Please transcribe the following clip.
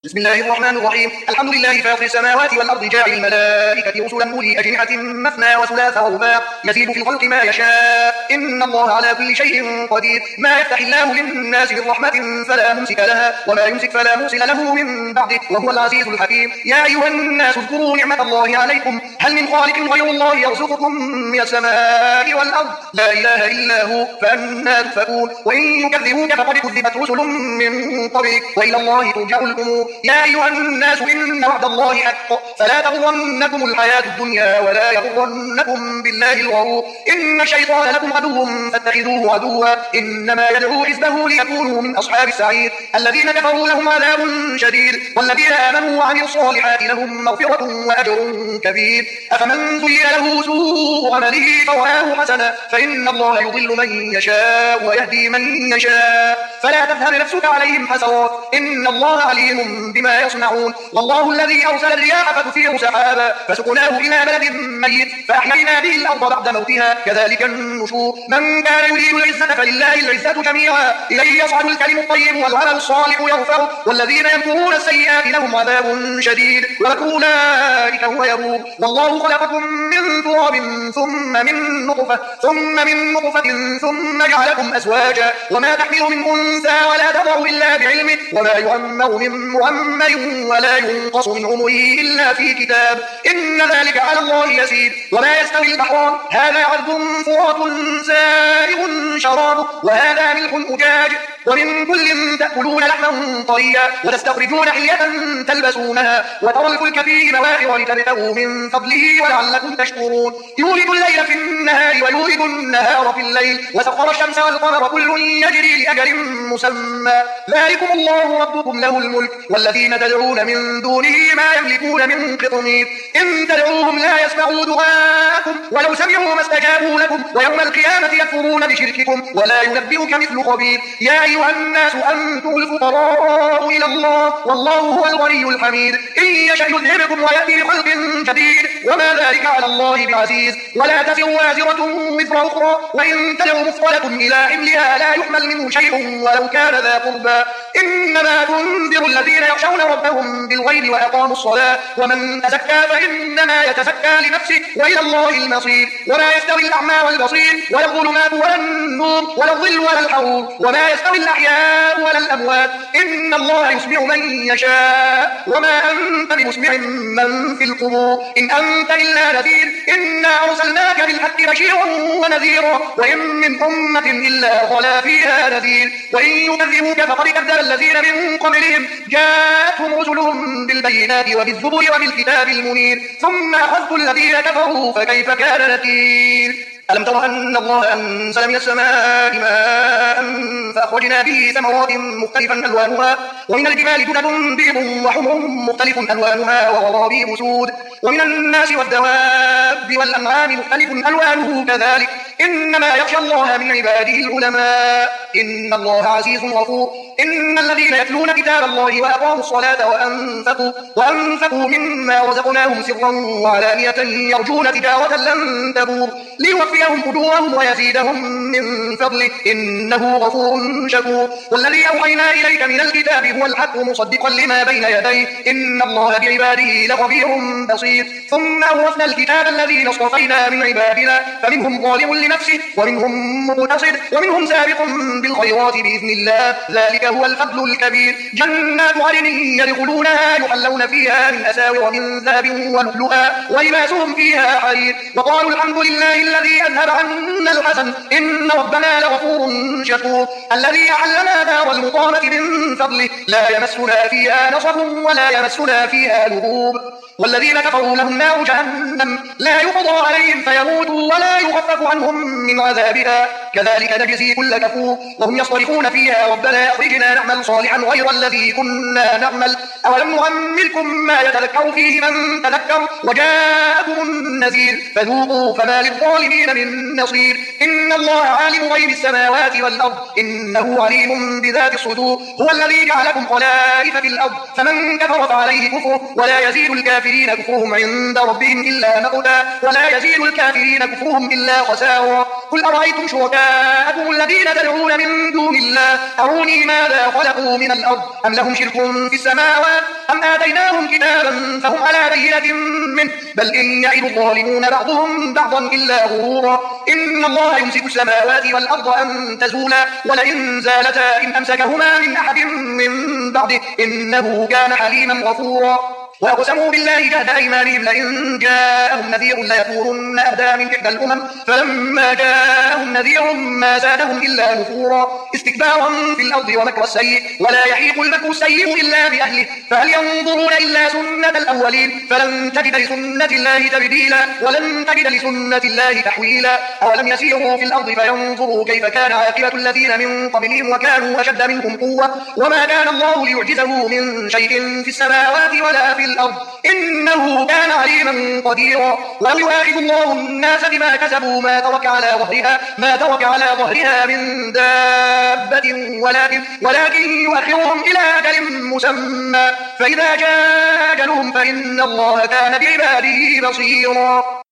بسم الله الرحمن الرحيم. الحمد لله فاطر السماوات والأرض جاعل الملائكة رسلا أولي أجنحة مثنى وثلاث ورباع يزيد في الخلق ما يشاء إن الله على كل شيء قدير. ما يفتح الله للناس من رحمة فلا ممسك لها وما يمسك فلا مرسل له من بعده وهو العزيز الحكيم. يا أيها الناس اذكروا نعمة الله عليكم هل من خالق غير الله يرزقكم من السماء والأرض لا إله إلا هو فأنى تؤفكون. وإن يكذبوك فقد كذبت رسل من قبلك وإلى الله ترجع الأمور. يا أيها الناس إن وعد الله حق فلا تغرنكم الحياة الدنيا ولا يغرنكم بالله الغرور. إن الشيطان لكم عدو فاتخذوه عدوا إنما يدعو حزبه ليكونوا من أصحاب السعير. الذين كفروا لهم عذاب شديد والذين آمنوا وعملوا الصالحات لهم مغفرة وأجر كبير. أفمن زين له سوء عمله فرآه حسنا فإن الله يضل من يشاء ويهدي من يشاء فلا تذهب نفسك عليهم حسرات إن الله عليم بما يصنعون. والله الذي أرسل الرياح فتثير سحابا فسقناه إلى بلد ميت فأحيينا به الأرض بعد موتها كذلك النشور. من كان يريد العزة فلله العزة جميعا إليه يصعد الكلم الطيب والعمل الصالح يرفعه والذين يمكرون السيئات لهم عذاب شديد ومكر أولئك هو يبور. والله خلقكم من تراب ثم من نطفة ثم جعلكم أزواجا وما تحمل من أنثى ولا تضع إلا بعلمه وما يعمر من معمر ولا ينقص من عمره إلا في كتاب إن ذلك على الله يسير. وما يستوي البحران هذا عذب فرات سائغ شرابه وهذا ملح أجاج ومن كل تأكلون لحما طريا وتستخرجون حلية تلبسونها وترى الفلك فيه مواخر لتبتغوا من فضله ولعلكم تشكرون. يولد الليل في النهار ويولد النهار في الليل وسخر الشمس والقمر كل يجري لأجل مسمى ذلكم الله ربكم له الملك والذين تدعون من دونه ما يملكون من قطمير إن تدعوهم لا يسمعوا دعاءكم ولو سمعوا ما استجابوا لكم ويوم القيامة يكفرون بشرككم ولا ينبئك مثل خبير. يا أيها الناس أنتم الفقراء إلى الله والله هو الغني الحميد إن يشأ يذهبكم ويأتي بخلق جديد وما ذلك على الله بعزيز. ولا تزر وازرة وزر أخرى وإن تدع مثقلة إلى حملها لا يحمل منه شيء ولو كان ذا قربى إنما تنذر الذين يخشون ربهم بالغيب وأقاموا الصلاة ومن تزكى فإنما يتزكى لنفسه وإلى الله المصير. وما يستوي الأعمى والبصير ولا الظلمات ولا النور ولا الظل ولا الحرور وما يستوي الأحياء ولا الأموات إن الله يسمع من يشاء وما أنت بمسمع من في القبور إن أنت إلا نذير إنا أرسلناك بالحق بشيرا ونذيرا وإن من أمة إلا خلا فيها نذير وإن يكذبوك فقد كذب الذين من قبلهم جاءتهم رسلهم بالبينات وبالزبر وبالكتاب المنير ثم أخذت الذين كفروا فكيف كان نكير. ألم تر أن الله أنزل من السماء ماء فأخرجنا به ثمرات مختلفا ألوانها ومن الجبال جدد بيض وحمر مختلف ألوانها وغرابيب سود ومن الناس والدواب والأنعام مختلف ألوانه كذلك إنما يخشى الله من عباده العلماء إن الله عزيز غفور. إن الذين يتلون كتاب الله وأقاموا الصلاة وأنفقوا مما رزقناهم سرا وعلانية يرجون تجارة لن تبور ليوفيهم أجورهم ويزيدهم من فضله إنه غفور شكور. والذي أوحينا إليك من الكتاب هو الحق مصدقا لما بين يديه إن الله بعباده لخبير بصير. ثم أورثنا الكتاب الذين اصطفينا من عبادنا فمنهم ظالم لنفسه ومنهم مقتصد ومنهم سابق بالخيرات بإذن الله ذلك هو الفضل الكبير. جنات عدن يدخلونها يحلون فيها من أساور من ذهب ولؤلؤا ولباسهم فيها حرير وقالوا الحمد لله الذي أذهب عنا الحزن إن ربنا لغفور شكور. الذي أحلنا دار المقامة من فضله لا يمسنا فيها نصب ولا يمسنا فيها لغوب. والذين كفروا لهم نار جهنم لا يقضى عليهم فيموتوا ولا يخفف عنهم من عذابها كذلك نجزي كل كفور. وهم يصطرخون فيها ربنا أخرجنا نعمل صالحا غير الذي كنا نعمل أولم نعمركم ما يتذكر فيه من تذكر وجاءكم النذير فذوقوا فما للظالمين من نصير. إن الله عالم غيب السماوات والأرض إنه عليم بذات الصدور. هو الذي جعلكم خلائف في الأرض فمن كفر فعليه كفره ولا يزيد الكافرين كفرهم عند ربهم إلا مقتا ولا يزيد الكافرين كفرهم إلا خسارا. قل أرأيتم شركاءكم الذين تدعون من دون الله أروني ماذا خلقوا من الأرض أم لهم شرك في السماوات أم آتيناهم كتابا فهم على بينة منه بل إن يعد الظالمون بعضهم بعضا إلا غرورا إن الله يمسك السماوات والأرض أن تزولا ولئن زالتا إن أمسكهما من أحد من بعده إنه كان حليما غفورا وأقسموا بالله جهد أيمانهم لئن جاءهم نذير ليكونن أهدى من إحدى الأمم فلما جاءهم نذير ما زادهم إلا نفورا استكبارا في الأرض ومكر السيء ولا يحيق المكر السيء إلا بأهله فهل ينظرون إلا سنة الأولين فلن تجد لسنة الله تبديلا ولن تجد لسنة الله تحويلا أولم يسيروا في الأرض فينظروا كيف كان عاقبة الذين من قبلهم وكانوا أشد منهم قوة وما كان الله ليعجزه من شيء في السماوات ولا في الأرض إنه كان عليما قديرا ولو يؤاخذ الله الناس بما كسبوا ما ترك على ظهرها من دابة ولكن يؤخرهم إلى أجل مسمى فإذا جاء أجلهم فإن الله كان بعباده بصيرا